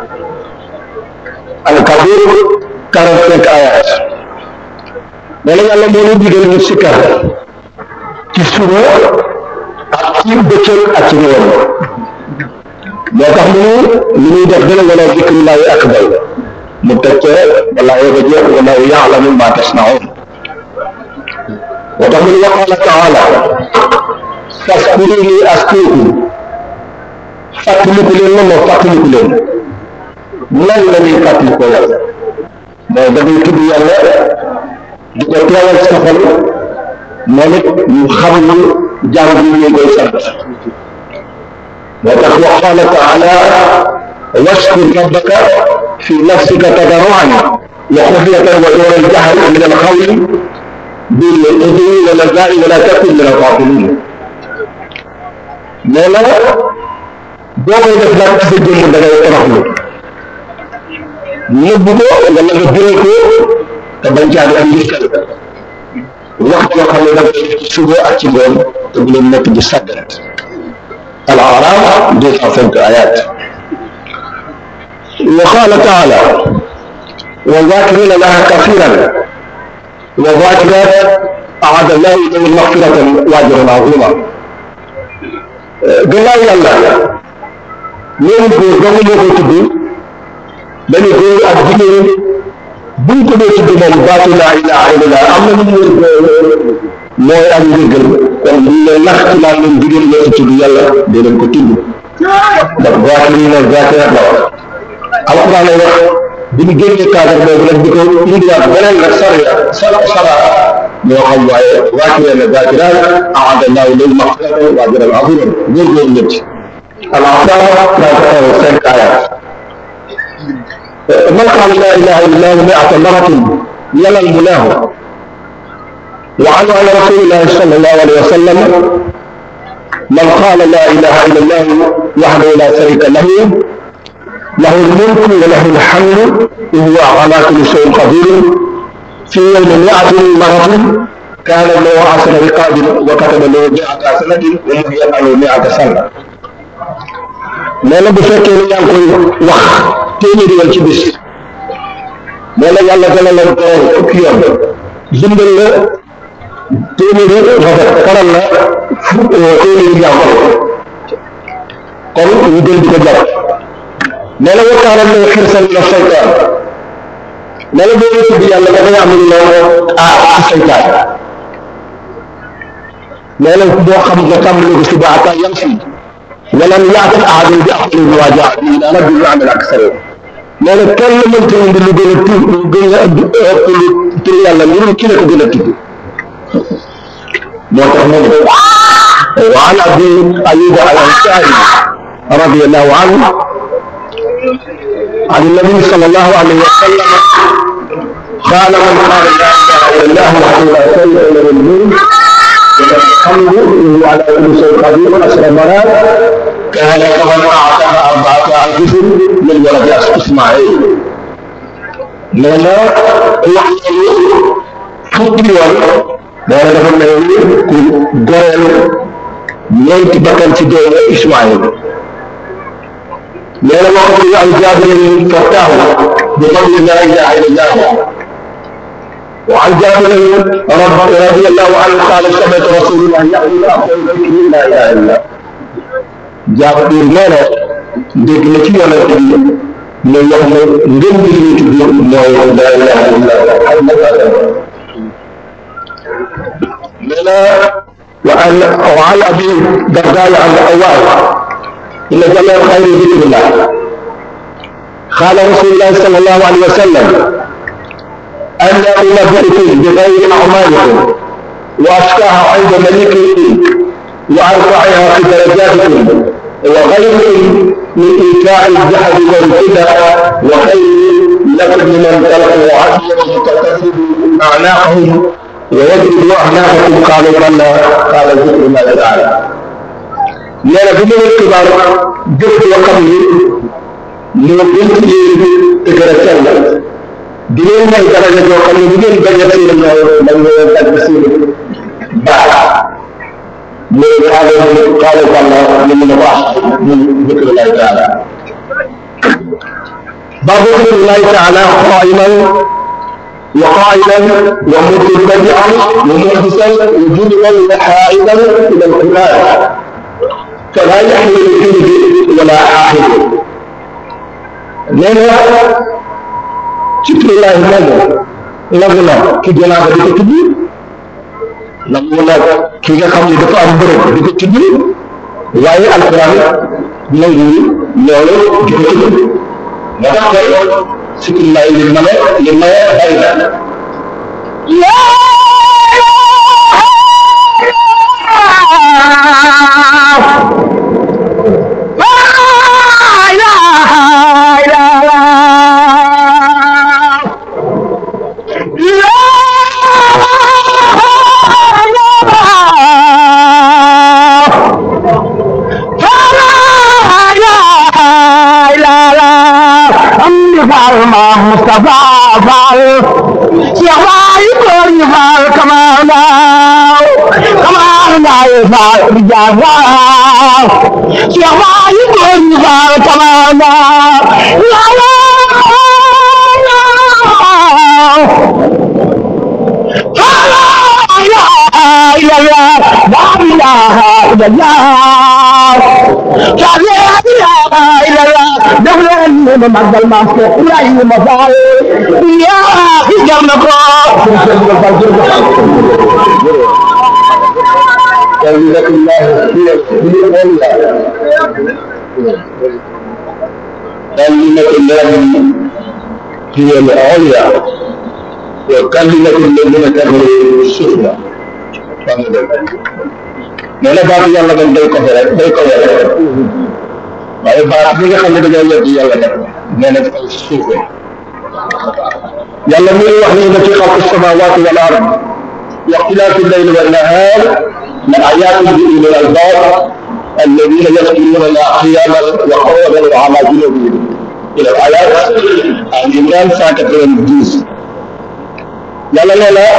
الكبير quarante-cinq آيات wala yàlla moo ñu digal ñu sikkar ci suba ak ci bëccëg ak ci ngoon moo tax mu li ñuy def dana wala zikrullahi akbar mu teg ca wala yoga jeex wala yaalamu ma tasnaun وتقول وقال تعالى فاذكروني أذكركم fàttaliku leen lan moo fàttaliku leen lan la ñuy fàttalikoo yàlla mooy da ngay tudd yàlla di ko teewal sa xol moom it ñu xam ni jaam bi ñu koy sant moo tax wa qaala taala washkur rabbaka fi nafsika tadarruan wa xufyatan wa duuna al-jahri min al-qawli bil-ghudwi wal-aasaali wa laa takun min al-ghaafiliin nee na boo koy def daal ci sa jëmm da ngay toroxlu nëbb ko wala nga biral ko te bañ caa di am ngistal wax yoo xam ne da ngay def ci suba ak ci ngoon te bu leen nekk di sàggat al-A'raaf deux cent cinq ayat wa qaala taala wa zaakiriina llaaha kasiiran wa zaakiraat a'adda llaahu lahum maghfiratan wa ajran aziiman gannaaw yàlla loolu góor dong moo koy tudd dañu góor ak jigéen buñ ko dee tudd moom baatu laa ilaaha illallaah am na lu ñu mooy ak njëggal kon buñ leen nax ci naan leen jigéen ñoo ci tudd yàlla dee leen ko tudd ndax zaakiriina zaakiraat la wax alquran lay wax bi ñu génnee cadre boobu nag di ko indiwaat beneen nag sariya sar sara ñoo xam waaye zaakiriina zaakiraat a'adda llaahu lahum maghfiratan wa ajran aziiman góor-góor ñëpp الأعصاب لا تقوى السلك آيات من قال لا إله إلا الله مئة مرة ينل مناه وعنه عن رسول الله صلى الله عليه وسلم من قال لا إله إلا الله وحده لا شريك له له الملك وله الحمد وهو على كل شيء قدير في يوم مئة مرة كان له عشر رقاب وكتب له مئة سنة ومحي له مئة سنة nee na bu fekkee ni yaa ngi koy wax téeméeri yoon ci bis nee na yàlla dana la ko fukki yoon bindal la téeméeri rafet faral la téeméeri jàmm kon ñu gën di ko jàpp nee na wakkaaral la xirsan la seytaan nee na boo tudd yàlla dafay am lu la ah ci seytaan nee na boo xam nga tàmbali ko suba ata yam si ولم يعتد أحد بأفضل مما جاء به إلى رجل يعمل أكثر nee na kenn mënta indi lu gën a tu lu gën a ëpp lu tur yàlla lu dul ki la ko gën a tudd moo tax mu ne wa an abi ayuba al ansari radiyallahu anhu عن النبي صلى الله عليه وسلم قال من قال لا اله الا الله وحده لا شريك له الملك الحمد لله على كل شيء قدير عشر مرات كان كمن اعتق اربعه انفس من ولد اسماعيل لنا وحده فكر دara dafa mel ni ku goreel ñeenti bakkan ci doomu Ismaïl nee na wax ko ay jaabirin fattaahu bi fadli laa ilaaha illallaah وعن جابر رضي الله عنه قال سمعت رسول الله يقول أفضل ذكر لا إله إلا الله جابر nee na dégg na ci yonent bi ne wax ne ngeen di ñu tudd mooy la ilaha illallah nee na وعن وعن أبي الدرداء عن عواد إن جميع الخير ذكر الله قال رسول الله صلى الله عليه وسلم أن أنبئكم بغير أعمالكم وأشكاها عند ملككم وأرفعها في درجاتكم وغير من إيتاء الجحد والبدع وخير لكم من تلقوا عدلا وتكذب أعناقهم ويجرب أعناقكم قالوا بلى قال ذكر الله تعالى. لأن في من الكبار جفت وقبل لوجدت تكرهت di leen may daraja joo xam ne bu ngeen bañ a seen ñooy dañ leen dagg seen baax loolu xaale xaale wàlla ñu mën a wax ñun zikru llahi taala baabu zikru llahi taala qaiman wa qailan wa mutabi'an wa muhdisan wa junuban wa haidan ila alquran fala yaxmilu fihi wala aaxid nee na zikrullahi moomu lagu na ki janaaba di ko tudd ndax mu nag ki nga xam ne dafa am bërëb di ko tudd waaye alquran nangu loolu di ko tudd moo tax tey sikkillaay li mane li maye bari na Mustafa Fall Cheikh Baye Góor ñu Fall Kamandaaw Kamandaaw Fall Rijal Fall Cheikh Baye Góor ñu Fall Kamandaaw la la la la def leen ma magal ma ko Ibrahima Fall yaa fi jar na ko كلمة الله هي العليا وكلمة الذين كفروا السفلى nee na baatu yàlla moom day ko fi rek day ko wér waaye baat bi nga xam ne dañoo wedd yàlla nag nee na dafay suufee yàlla mi ngi wax ne inna fi xalqi samaawaati wal ard wa ixtilaafi llayli wan nahaar la ayaatin li ulil albaab alladina yadkuruna llaha qiyaman wa qu'udan wa ala junubihim ila al ayat al imran cent quatre-vingt-dix yàlla nee na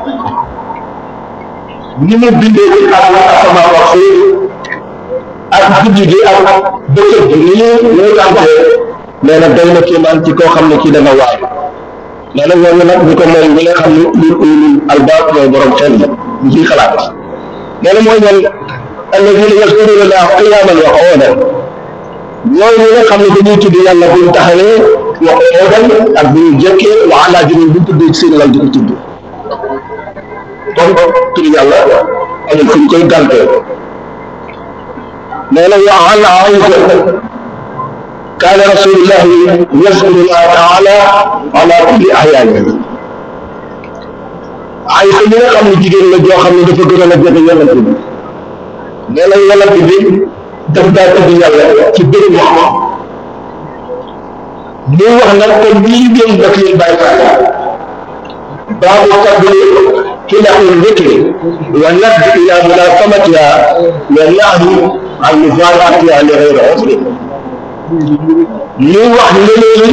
ni mu bindee ci ak asamaan ak suuf ak guddi gi ak bëccëg bi ni ñu tàmbale nee na doy na kéemaan ci koo xam ne kii dana waay nee na ñooñu nag ñu ko mooy ñi nga xam ne lil ulil albaab mooy borom xel yi ñu ciy xalaat nee na mooy ñan alladina yazkuruna llaha qiyaman wa qu'udan ñooy ñi nga xam ne dañuy tudd yàlla buñ taxawee wa qu'udan ak bu ñu jekkee wa ala junub buñ tuddee ci seen lal di ko tudd donc tur yàlla amul fu ñu koy gàntee nee na wa an Aïcha kaana rasulullahi yazkuru llaha taala ala kulli ahyaanihi Aïcha ñi nga xam ne jigéen la joo xam ne dafa gën a la jege yonent bi nee na yonent bi daf daa tudd yàlla ci bëri wax muy wax nag kon lii ngeen def leen bàyyi faale baabu fadli حلق الذكر والنبذ الى ملازمتها والنهي عن مفارقتها لغير عذر li wax leneen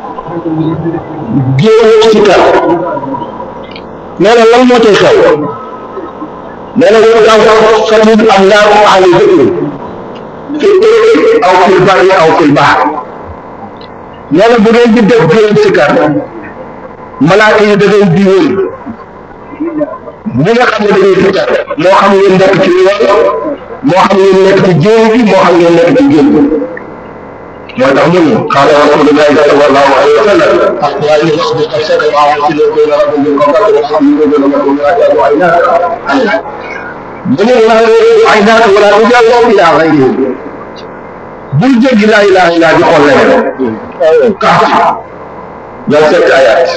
géewu ci kar nee na lan moo tey xew nee na won aw fatil am laa ko ahli dhikri fi tariqi aw fil barri aw fil bahr nee na bu ngeen di def géewu ci kar malaaka yi da ngay di wër ñi nga xam ne dañuy fitar moo xam ngeen nekk ci yoon moo xam ngeen nekk ci jéem bi moo xam ngeen nekk ci génn moo tax mu ne qaala rasulullahi sallallahu alayhi wa sallam aqwaal yasbi qasaka wa awsil bayna rabbil qabr wa hamdu wa mu'minatu aynaka mu ne la aynaka wala tujallu ila ghayrihi bul jéggi la ilaha illa di xool leneen kaaf yow sept ayat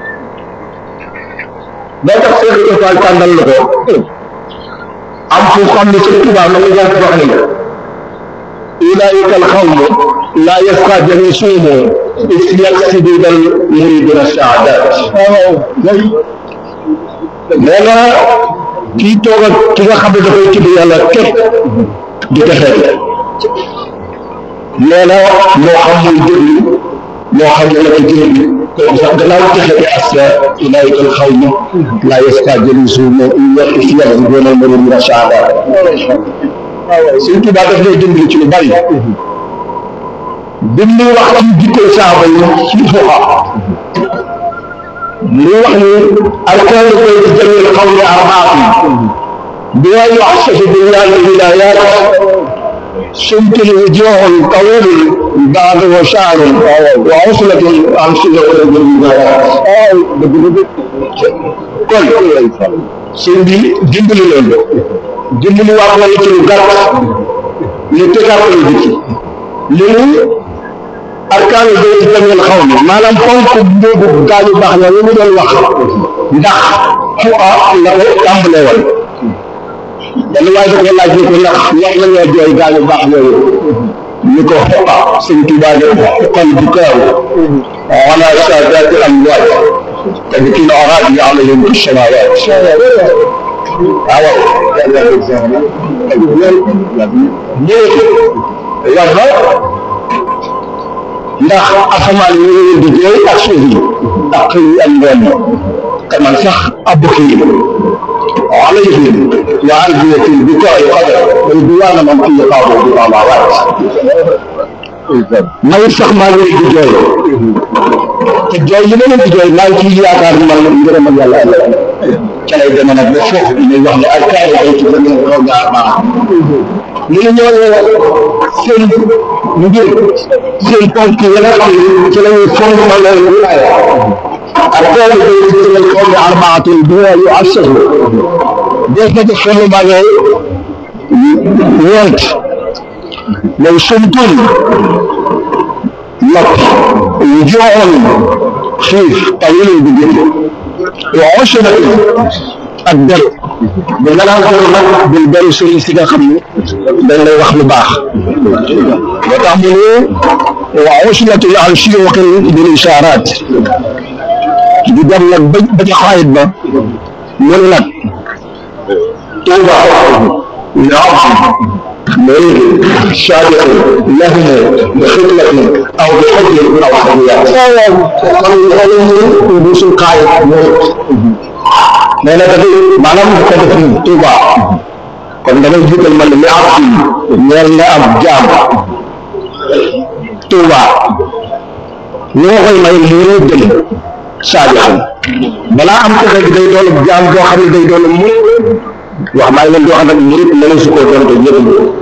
moo tax Seex Ibra tànnal la ko am fu xam ne ci tubaab na mu jàng wax ni ulaa'ika al-qawmu laa yasqaa jaliisuhum iz yaqsiduuna al-muriiduuna as-sa'aadaat nee na kii toog ak ki nga xam ne dafay tudd yàlla képp di texee nee na moo xam muy déglu moo xam ne la ci génn kooku sax gannaaw texe bi asya ulaa'ika al-qawmu laa yasqaa jaliisuhum iz yaqsiduuna al-muriiduuna as-sa'aadaat surtout daa daf lay dimbali ci lu bari bi mu wax ci jikko saaba yi ci fuqa mu wax ni alqawlu bayna jamii al-qawli arba'atun bimaa yu'assasu bunyaanu al-wilaayaat sumtun wujuuhun tawiilun ba'duhu sha'run wa uslatun amsilatu al-wilaayaat kon sëñ bi dimbali leen dimbali waa wala ci lu gàtt ñu tegaat ko ci li mu arkaanu day tamel xaw mi maanaam ponk boobu gaañu baax na ñu doon wax ndax fu a la ko tàmbalee woon benn waaye da ko laaj ni ko ndax wax la ñoo jooy gaañu baax yooyu ñu ko xoqa sëñ Tuubaa ne xoqal bu kaaw wala saadaati am waaj تذكين أراد عليهم في السماوات أو yàlla ndax asamaan yi ñu di jooy ak suuf yi ak xëy yi ak ngoon te man sax ab xëy alayhim wa ardiyatin bi ko ay qadar ridwaana man fi qaabu bi amawaat may sax maa ngi di jooy te jooy yi ma leen di jooy maa ngi ciy yaakaar man ngërëmal yàlla ëllëg ca lay demee nag ba foofu bi ñuy wax ne ak kaay day ci gën a kaw gaa baax li ñu ñëwee seen ngir seen ponk yi nga xam ne ci la ñuy fondement leen wilaaya ak kaay day ci gën a kaw gaa arbaatul bi yu assasu des na ci fondement yooyu ñeent mooy sumtun nopp juuxoon xiif tawilul bi gën yoo osonati ak beru ba nga naan ko nag bul beru sëriñ si nga xam ne dañ lay wax lu baax moo tax mu ne waa osonati an siyuqin bil ishaaraat di dem nag ba ba ca xaayit ba mu ne nag tuuba مريض شادق لهم بخدمة أو بحب أو حريات فقالوا عليه يبوس القائد موت ما نتبه معلوم مختلفين طوبى كنا نجد من لعبد نيرنا أبجام طوبى نوغي ما يمرد شادقا بلا أمتك دي دول أبجام جو خمي دي دول مريد wax maa ngi leen di wax nag murid mënees su ko doon te ñëpp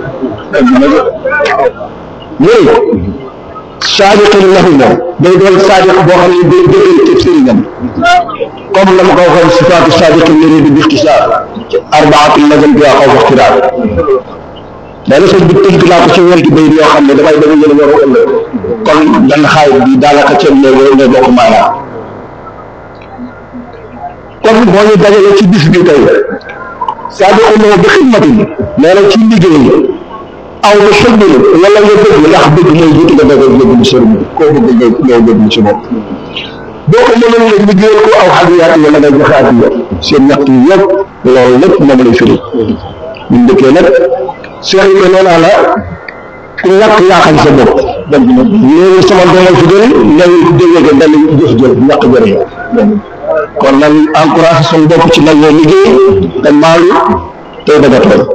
murid saadiqin lahu na day doon saadiq boo xam ne day dëggal ci sëriñam comme la ma ko waxoon sifaatu saadiqin murid bi ixtisaar arbaatul nazam bi xaw ixtiraar day sëñ bi tënk naa ko ci ñeenti bay yoo xam ne damay dama jël war a ëllëg kon benn xaay bi daanaka ceeb ne ne bokk maanaam kon boo ñu dajale ci bis bi tey saadiquloo bi xidmatin nee na ci liggéey aw ba xëgg wala nga bëgg ndax bëgg mooy jiitu nga bëgg yóbbu sëriñ koo bëgg nga loo yóbbu ci moom boo ko mënoon nga liggéeyal ko aw xadiyaat wala nga joxe addiya seen ñaxt yi yëpp loolu lépp moom lay firi ñun dëkkee nag sëriñ bi nee naa la ku ñàkk yaaxal sa bopp léegi sama doole fi gën nañ déggee ko dal jëf jëf ñàkk jëriñ kon nan encouragé suñu bopp ci nag ñoo liggéey te maalu tey bëgg a tool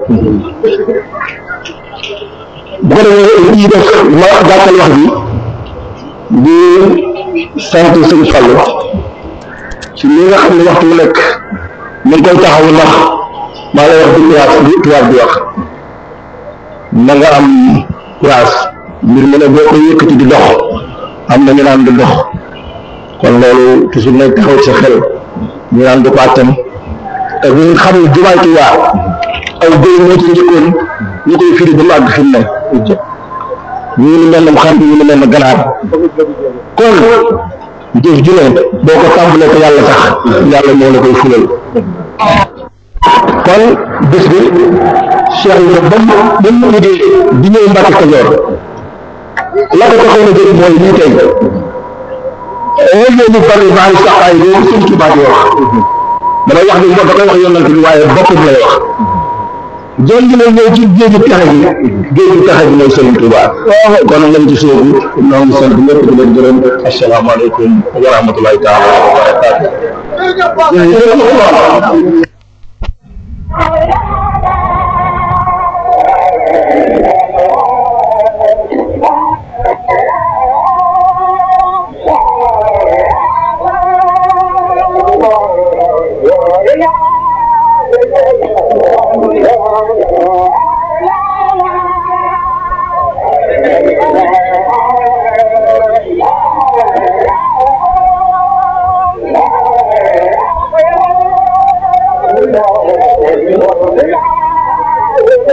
bu ko defee lii def ma gàttal wax bi di sant sëñ Fallou ci li nga xam ne waxtu mu nekk mu ngi koy taxawu ndax maa lay wax di tuwaat li tuwaat di wax na nga am courage mbir mu ne boo ko yëkkati di dox am na ñu naan di dox kon loolu toujours nag taxaw sa xel ñu naan di ko attan te bu ñu xam ne jumaay Tuubaa aw béy moo ci njëkkoon ñu koy firi ba mu àgg fi mu ne ñu ngi mel ne xar ñu ngi mel ne ganaar kon jëf ju ne boo ko tàmbalee ko yàlla tax yàlla moo la koy fulal kon bés bi Cheikh Ibra ba mu ba mu idée di ñëw Mbàkke Kajoor la ko taxoon a jóg mooy lii tey oo yéeni bari bari saxaay boobu sëñ Tuubaa di wax damay wax ni da koy wax yonent bi waaye boppam lay wax jël gi na ñëw ci géeju texe gi géeju texe gi mooy sëñ Tuubaa kon lañ ci soobu noo ngi sant ñëpp di leen gërëm asalaamaaleykum wa rahmatullahi taala wa barakaatu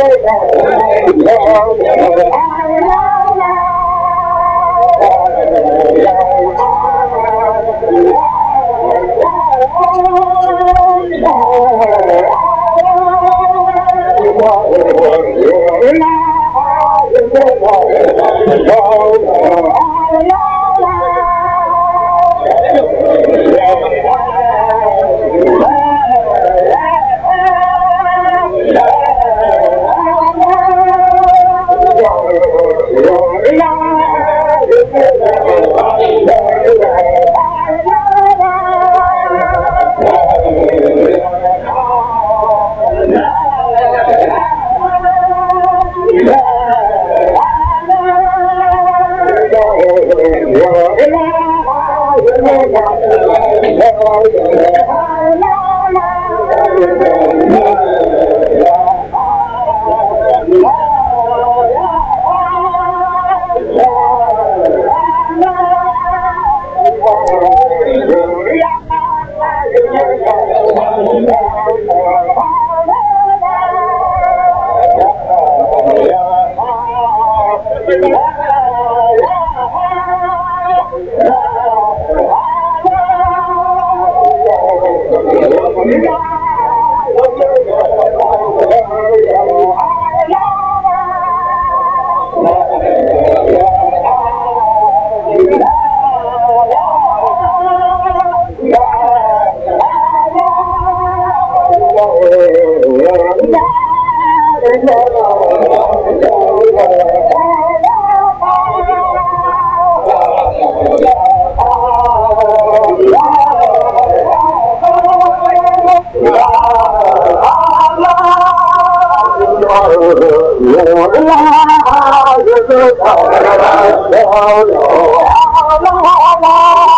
la la la la